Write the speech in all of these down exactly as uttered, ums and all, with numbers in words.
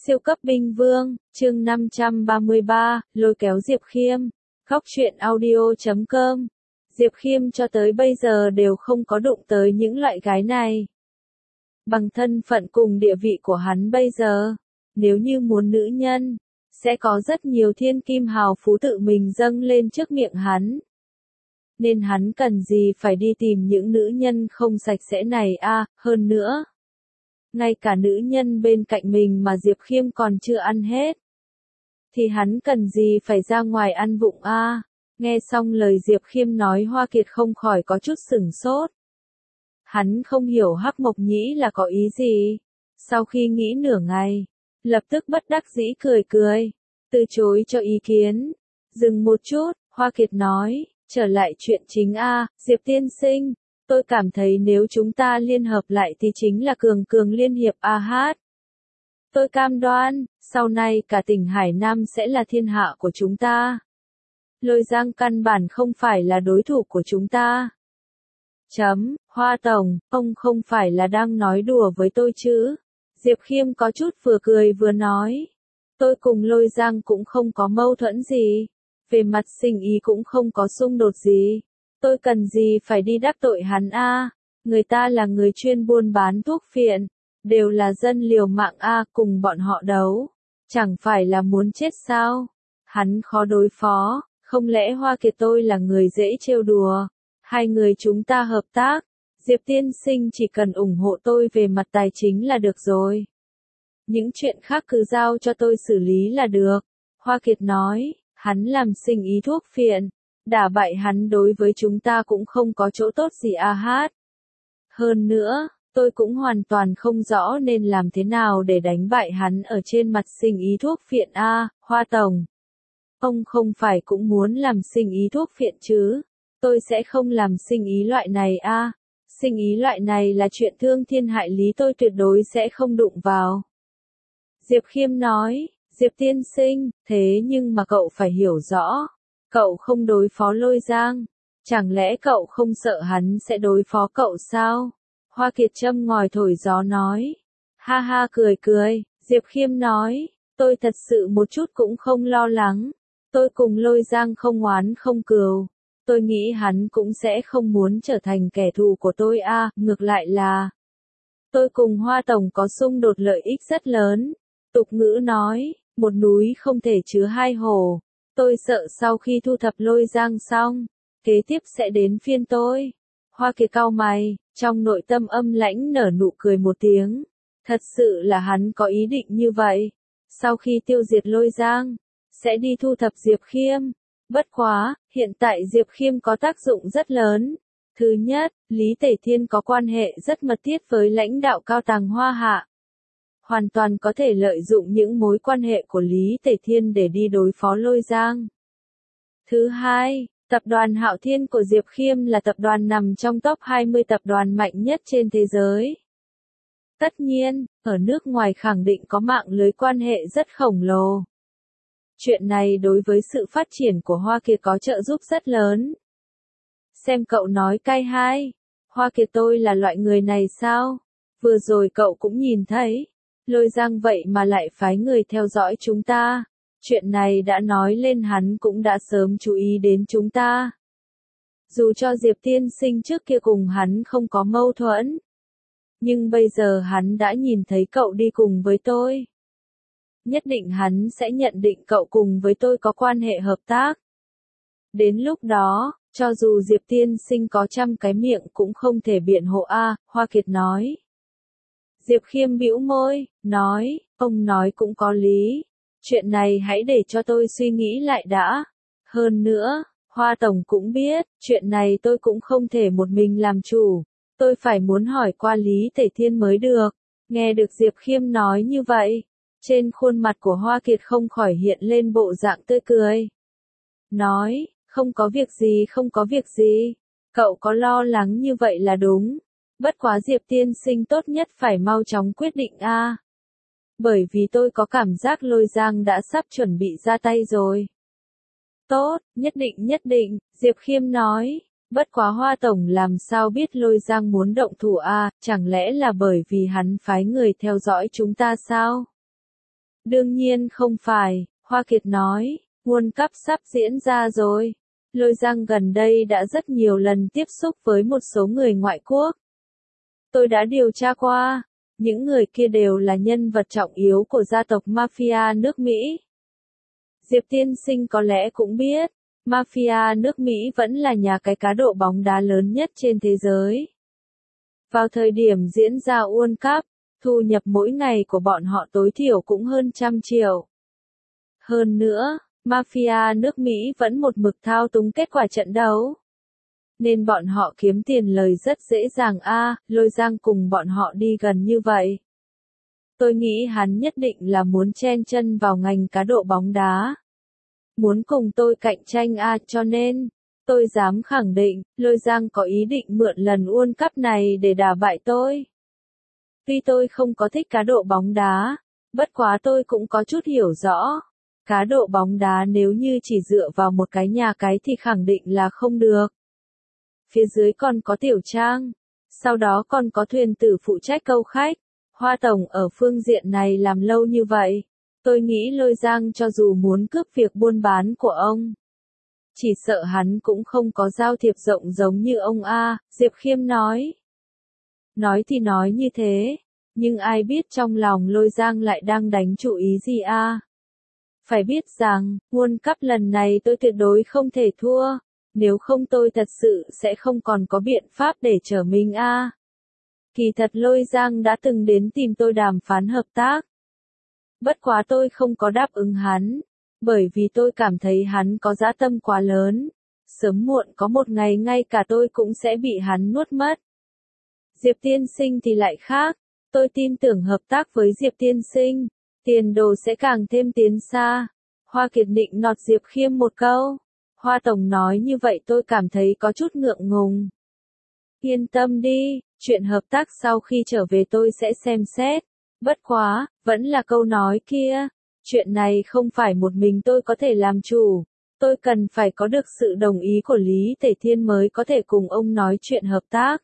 Siêu cấp binh vương, chương năm trăm ba mươi ba, lôi kéo Diệp Khiêm. Góc truyện audio chấm com. Diệp Khiêm cho tới bây giờ đều không có đụng tới những loại gái này. Bằng thân phận cùng địa vị của hắn bây giờ, nếu như muốn nữ nhân, sẽ có rất nhiều thiên kim hào phú tự mình dâng lên trước miệng hắn. Nên hắn cần gì phải đi tìm những nữ nhân không sạch sẽ này a, à, hơn nữa. Ngay cả nữ nhân bên cạnh mình mà Diệp Khiêm còn chưa ăn hết. Thì hắn cần gì phải ra ngoài ăn vụng a? À? Nghe xong lời Diệp Khiêm nói Hoa Kiệt không khỏi có chút sửng sốt. Hắn không hiểu Hắc Mộc Nhĩ là có ý gì. Sau khi nghĩ nửa ngày, lập tức bất đắc dĩ cười cười, từ chối cho ý kiến. Dừng một chút, Hoa Kiệt nói, trở lại chuyện chính a, à, Diệp tiên sinh. Tôi cảm thấy nếu chúng ta liên hợp lại thì chính là cường cường liên hiệp a hát. Tôi cam đoan, sau này cả tỉnh Hải Nam sẽ là thiên hạ của chúng ta. Lôi Giang căn bản không phải là đối thủ của chúng ta. Chấm, Hoa Tổng, ông không phải là đang nói đùa với tôi chứ? Diệp Khiêm có chút vừa cười vừa nói. Tôi cùng Lôi Giang cũng không có mâu thuẫn gì. Về mặt sinh ý cũng không có xung đột gì. Tôi cần gì phải đi đắc tội hắn a? À? Người ta là người chuyên buôn bán thuốc phiện, đều là dân liều mạng a, à, cùng bọn họ đấu, chẳng phải là muốn chết sao? Hắn khó đối phó, không lẽ Hoa Kiệt tôi là người dễ trêu đùa? Hai người chúng ta hợp tác, Diệp tiên sinh chỉ cần ủng hộ tôi về mặt tài chính là được rồi. Những chuyện khác cứ giao cho tôi xử lý là được. Hoa Kiệt nói, hắn làm sinh ý thuốc phiện. Đả bại hắn đối với chúng ta cũng không có chỗ tốt gì a hát. Hơn nữa, tôi cũng hoàn toàn không rõ nên làm thế nào để đánh bại hắn ở trên mặt sinh ý thuốc phiện a, à, Hoa Tổng. Ông không phải cũng muốn làm sinh ý thuốc phiện chứ? Tôi sẽ không làm sinh ý loại này a. À. Sinh ý loại này là chuyện thương thiên hại lý, tôi tuyệt đối sẽ không đụng vào. Diệp Khiêm nói, Diệp tiên sinh, thế nhưng mà cậu phải hiểu rõ. Cậu không đối phó Lôi Giang, chẳng lẽ cậu không sợ hắn sẽ đối phó cậu sao? Hoa Kiệt châm ngòi thổi gió nói. Ha ha cười cười, Diệp Khiêm nói, tôi thật sự một chút cũng không lo lắng. Tôi cùng Lôi Giang không oán không cừu. Tôi nghĩ hắn cũng sẽ không muốn trở thành kẻ thù của tôi a, à, ngược lại là tôi cùng Hoa Tổng có xung đột lợi ích rất lớn. Tục ngữ nói, một núi không thể chứa hai hồ. Tôi sợ sau khi thu thập Lôi Giang xong, kế tiếp sẽ đến phiên tôi. Hoa Kiệt cau mày, trong nội tâm âm lãnh nở nụ cười một tiếng. Thật sự là hắn có ý định như vậy. Sau khi tiêu diệt Lôi Giang, sẽ đi thu thập Diệp Khiêm. Bất quá, hiện tại Diệp Khiêm có tác dụng rất lớn. Thứ nhất, Lý Tể Thiên có quan hệ rất mật thiết với lãnh đạo cao tầng Hoa Hạ. Hoàn toàn có thể lợi dụng những mối quan hệ của Lý Tể Thiên để đi đối phó Lôi Giang. Thứ hai, tập đoàn Hạo Thiên của Diệp Khiêm là tập đoàn nằm trong top hai mươi tập đoàn mạnh nhất trên thế giới. Tất nhiên, ở nước ngoài khẳng định có mạng lưới quan hệ rất khổng lồ. Chuyện này đối với sự phát triển của Hoa Kiệt có trợ giúp rất lớn. Xem cậu nói cay hai, Hoa Kiệt tôi là loại người này sao? Vừa rồi cậu cũng nhìn thấy. Lôi Giang vậy mà lại phái người theo dõi chúng ta. Chuyện này đã nói lên hắn cũng đã sớm chú ý đến chúng ta. Dù cho Diệp tiên sinh trước kia cùng hắn không có mâu thuẫn. Nhưng bây giờ hắn đã nhìn thấy cậu đi cùng với tôi. Nhất định hắn sẽ nhận định cậu cùng với tôi có quan hệ hợp tác. Đến lúc đó, cho dù Diệp tiên sinh có trăm cái miệng cũng không thể biện hộ a, à, Hoa Kiệt nói. Diệp Khiêm bĩu môi, nói, ông nói cũng có lý. Chuyện này hãy để cho tôi suy nghĩ lại đã. Hơn nữa, Hoa Tổng cũng biết, chuyện này tôi cũng không thể một mình làm chủ. Tôi phải muốn hỏi qua Lý Tể Thiên mới được. Nghe được Diệp Khiêm nói như vậy, trên khuôn mặt của Hoa Kiệt không khỏi hiện lên bộ dạng tươi cười. Nói, không có việc gì không có việc gì. Cậu có lo lắng như vậy là đúng. Bất quá Diệp tiên sinh tốt nhất phải mau chóng quyết định a. À. Bởi vì tôi có cảm giác Lôi Giang đã sắp chuẩn bị ra tay rồi. Tốt, nhất định nhất định, Diệp Khiêm nói. Bất quá Hoa Tổng làm sao biết Lôi Giang muốn động thủ a, à, chẳng lẽ là bởi vì hắn phái người theo dõi chúng ta sao? Đương nhiên không phải, Hoa Kiệt nói, World Cup sắp diễn ra rồi. Lôi Giang gần đây đã rất nhiều lần tiếp xúc với một số người ngoại quốc. Tôi đã điều tra qua, những người kia đều là nhân vật trọng yếu của gia tộc Mafia nước Mỹ. Diệp tiên sinh có lẽ cũng biết, Mafia nước Mỹ vẫn là nhà cái cá độ bóng đá lớn nhất trên thế giới. Vào thời điểm diễn ra World Cup, thu nhập mỗi ngày của bọn họ tối thiểu cũng hơn trăm triệu. Hơn nữa, Mafia nước Mỹ vẫn một mực thao túng kết quả trận đấu. Nên bọn họ kiếm tiền lời rất dễ dàng a, à, Lôi Giang cùng bọn họ đi gần như vậy. Tôi nghĩ hắn nhất định là muốn chen chân vào ngành cá độ bóng đá. Muốn cùng tôi cạnh tranh a, à, cho nên, tôi dám khẳng định, Lôi Giang có ý định mượn lần World Cup này để đả bại tôi. Tuy tôi không có thích cá độ bóng đá, bất quá tôi cũng có chút hiểu rõ. Cá độ bóng đá nếu như chỉ dựa vào một cái nhà cái thì khẳng định là không được. Phía dưới còn có tiểu trang, sau đó còn có thuyền tử phụ trách câu khách. Hoa Tổng ở phương diện này làm lâu như vậy, tôi nghĩ Lôi Giang cho dù muốn cướp việc buôn bán của ông, chỉ sợ hắn cũng không có giao thiệp rộng giống như ông a, Diệp Khiêm nói. Nói thì nói như thế, nhưng ai biết trong lòng Lôi Giang lại đang đánh chủ ý gì a? Phải biết rằng, World Cup lần này tôi tuyệt đối không thể thua, nếu không tôi thật sự sẽ không còn có biện pháp để trở mình a. Kỳ thật Lôi Giang đã từng đến tìm tôi đàm phán hợp tác. Bất quá tôi không có đáp ứng hắn, bởi vì tôi cảm thấy hắn có dã tâm quá lớn, sớm muộn có một ngày ngay cả tôi cũng sẽ bị hắn nuốt mất. Diệp tiên sinh thì lại khác, tôi tin tưởng hợp tác với Diệp tiên sinh, tiền đồ sẽ càng thêm tiến xa. Hoa Kiệt nịnh nọt Diệp Khiêm một câu. Hoa Tổng nói như vậy tôi cảm thấy có chút ngượng ngùng. Yên tâm đi, chuyện hợp tác sau khi trở về tôi sẽ xem xét. Bất quá, vẫn là câu nói kia, chuyện này không phải một mình tôi có thể làm chủ. Tôi cần phải có được sự đồng ý của Lý Tể Thiên mới có thể cùng ông nói chuyện hợp tác.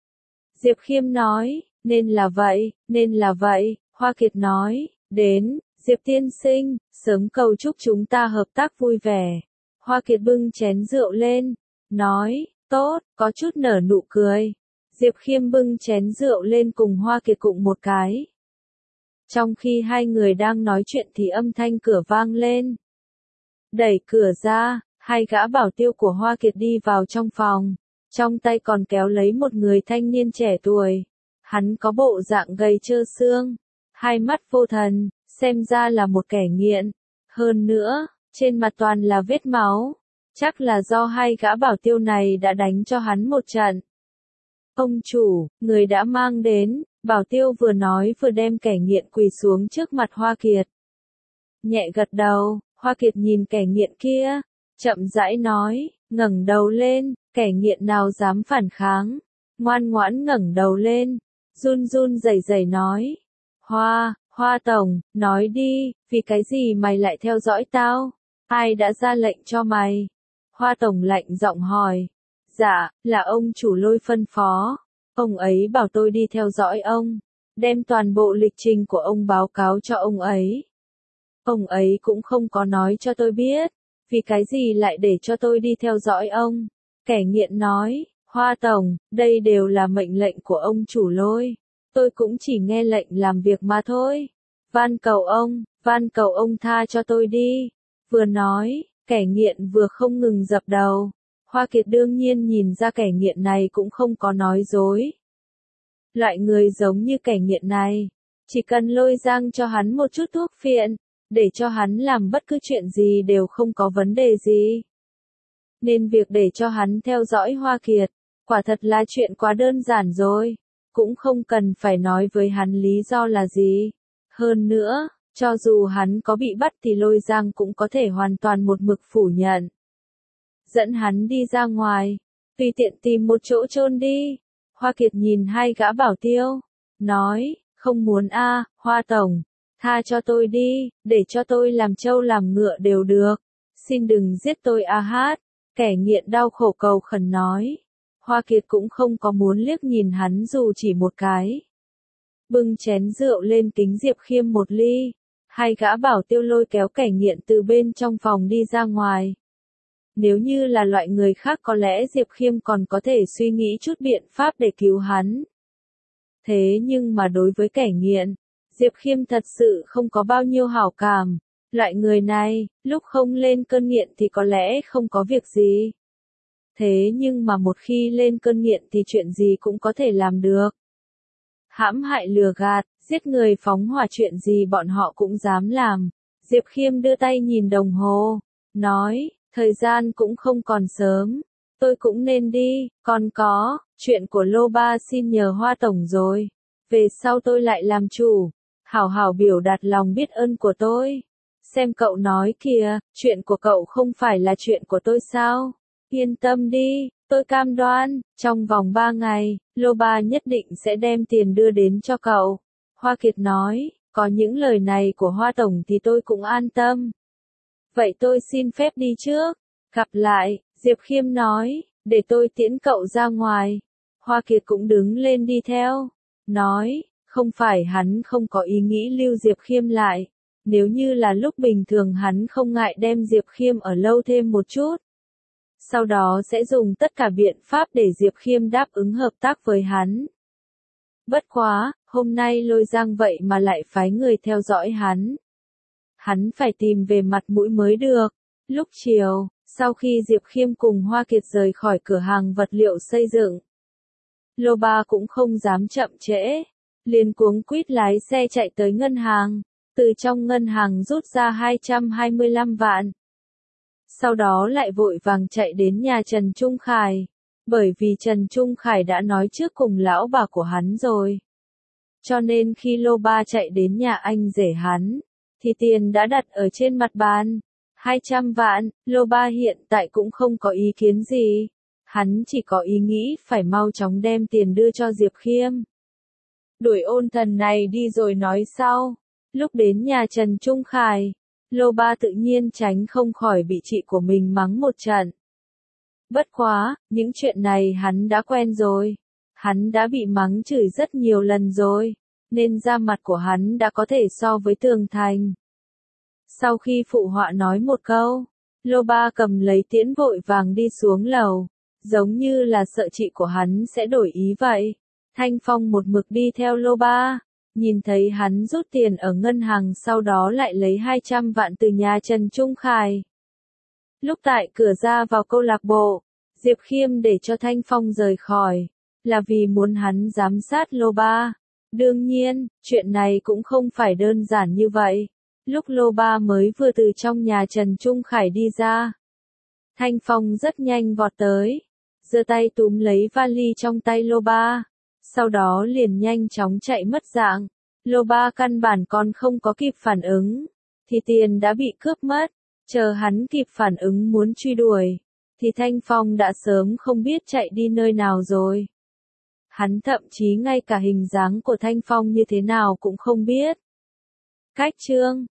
Diệp Khiêm nói, nên là vậy, nên là vậy, Hoa Kiệt nói, đến, Diệp tiên sinh, sớm cầu chúc chúng ta hợp tác vui vẻ. Hoa Kiệt bưng chén rượu lên, nói, tốt, có chút nở nụ cười. Diệp Khiêm bưng chén rượu lên cùng Hoa Kiệt cụng một cái. Trong khi hai người đang nói chuyện thì âm thanh cửa vang lên. Đẩy cửa ra, hai gã bảo tiêu của Hoa Kiệt đi vào trong phòng, trong tay còn kéo lấy một người thanh niên trẻ tuổi. Hắn có bộ dạng gầy trơ xương, hai mắt vô thần, xem ra là một kẻ nghiện. Hơn nữa, trên mặt toàn là vết máu, chắc là do hai gã bảo tiêu này đã đánh cho hắn một trận. Ông chủ, người đã mang đến, bảo tiêu vừa nói vừa đem kẻ nghiện quỳ xuống trước mặt Hoa Kiệt. Nhẹ gật đầu, Hoa Kiệt nhìn kẻ nghiện kia, chậm rãi nói, ngẩng đầu lên, kẻ nghiện nào dám phản kháng, ngoan ngoãn ngẩng đầu lên, run run rẩy rẩy nói, Hoa, Hoa Tổng, nói đi, vì cái gì mày lại theo dõi tao, ai đã ra lệnh cho mày? Hoa Tổng lạnh giọng hỏi, dạ, là ông chủ Lôi phân phó, ông ấy bảo tôi đi theo dõi ông, đem toàn bộ lịch trình của ông báo cáo cho ông ấy. Ông ấy cũng không có nói cho tôi biết, vì cái gì lại để cho tôi đi theo dõi ông. Kẻ nghiện nói, Hoa Tổng, đây đều là mệnh lệnh của ông chủ Lôi, tôi cũng chỉ nghe lệnh làm việc mà thôi. Van cầu ông, van cầu ông tha cho tôi đi. Vừa nói, kẻ nghiện vừa không ngừng dập đầu. Hoa Kiệt đương nhiên nhìn ra kẻ nghiện này cũng không có nói dối. Loại người giống như kẻ nghiện này, chỉ cần Lôi Giang cho hắn một chút thuốc phiện, để cho hắn làm bất cứ chuyện gì đều không có vấn đề gì. Nên việc để cho hắn theo dõi Hoa Kiệt, quả thật là chuyện quá đơn giản rồi, cũng không cần phải nói với hắn lý do là gì. Hơn nữa, cho dù hắn có bị bắt thì Lôi Giang cũng có thể hoàn toàn một mực phủ nhận. Dẫn hắn đi ra ngoài, tùy tiện tìm một chỗ chôn đi. Hoa Kiệt nhìn hai gã bảo tiêu, nói, không muốn a, Hoa Tổng, tha cho tôi đi, để cho tôi làm trâu làm ngựa đều được. Xin đừng giết tôi a hát. Kẻ nghiện đau khổ cầu khẩn nói. Hoa Kiệt cũng không có muốn liếc nhìn hắn dù chỉ một cái. Bưng chén rượu lên kính Diệp Khiêm một ly. Hai gã bảo tiêu lôi kéo kẻ nghiện từ bên trong phòng đi ra ngoài. Nếu như là loại người khác có lẽ Diệp Khiêm còn có thể suy nghĩ chút biện pháp để cứu hắn. Thế nhưng mà đối với kẻ nghiện, Diệp Khiêm thật sự không có bao nhiêu hảo cảm. Loại người này, lúc không lên cơn nghiện thì có lẽ không có việc gì. Thế nhưng mà một khi lên cơn nghiện thì chuyện gì cũng có thể làm được. Hãm hại lừa gạt, giết người phóng hỏa, chuyện gì bọn họ cũng dám làm. Diệp Khiêm đưa tay nhìn đồng hồ, nói, thời gian cũng không còn sớm, tôi cũng nên đi, còn có, chuyện của Lô Ba xin nhờ Hoa Tổng rồi. Về sau tôi lại làm chủ, hảo hảo biểu đạt lòng biết ơn của tôi. Xem cậu nói kìa, chuyện của cậu không phải là chuyện của tôi sao? Yên tâm đi, tôi cam đoan, trong vòng ba ngày, Lô Ba nhất định sẽ đem tiền đưa đến cho cậu. Hoa Kiệt nói, có những lời này của Hoa Tổng thì tôi cũng an tâm. Vậy tôi xin phép đi trước. Gặp lại, Diệp Khiêm nói, để tôi tiễn cậu ra ngoài. Hoa Kiệt cũng đứng lên đi theo. Nói, không phải hắn không có ý nghĩ lưu Diệp Khiêm lại. Nếu như là lúc bình thường hắn không ngại đem Diệp Khiêm ở lâu thêm một chút. Sau đó sẽ dùng tất cả biện pháp để Diệp Khiêm đáp ứng hợp tác với hắn. Bất quá, hôm nay Lôi Giang vậy mà lại phái người theo dõi hắn. Hắn phải tìm về mặt mũi mới được. Lúc chiều, sau khi Diệp Khiêm cùng Hoa Kiệt rời khỏi cửa hàng vật liệu xây dựng, Lô Ba cũng không dám chậm trễ, liền cuống quýt lái xe chạy tới ngân hàng, từ trong ngân hàng rút ra hai trăm hai mươi lăm vạn. Sau đó lại vội vàng chạy đến nhà Trần Trung Khải, bởi vì Trần Trung Khải đã nói trước cùng lão bà của hắn rồi. Cho nên khi Lô Ba chạy đến nhà anh rể hắn, thì tiền đã đặt ở trên mặt bàn. hai trăm vạn, Lô Ba hiện tại cũng không có ý kiến gì. Hắn chỉ có ý nghĩ phải mau chóng đem tiền đưa cho Diệp Khiêm. Đuổi ôn thần này đi rồi nói sau. Lúc đến nhà Trần Trung Khải, Lô Ba tự nhiên tránh không khỏi bị chị của mình mắng một trận. Bất quá, những chuyện này hắn đã quen rồi. Hắn đã bị mắng chửi rất nhiều lần rồi, nên da mặt của hắn đã có thể so với tường thành. Sau khi phụ họa nói một câu, Lô Ba cầm lấy tiễn vội vàng đi xuống lầu, giống như là sợ chị của hắn sẽ đổi ý vậy. Thanh Phong một mực đi theo Lô Ba, nhìn thấy hắn rút tiền ở ngân hàng sau đó lại lấy hai trăm vạn từ nhà Trần Trung Khải. Lúc tại cửa ra vào câu lạc bộ, Diệp Khiêm để cho Thanh Phong rời khỏi, là vì muốn hắn giám sát Lô Ba. Đương nhiên, chuyện này cũng không phải đơn giản như vậy. Lúc Lô Ba mới vừa từ trong nhà Trần Trung Khải đi ra, Thanh Phong rất nhanh vọt tới, giơ tay túm lấy vali trong tay Lô Ba, sau đó liền nhanh chóng chạy mất dạng. Lô Ba căn bản còn không có kịp phản ứng, thì tiền đã bị cướp mất. Chờ hắn kịp phản ứng muốn truy đuổi, thì Thanh Phong đã sớm không biết chạy đi nơi nào rồi. Hắn thậm chí ngay cả hình dáng của Thanh Phong như thế nào cũng không biết. Cách chương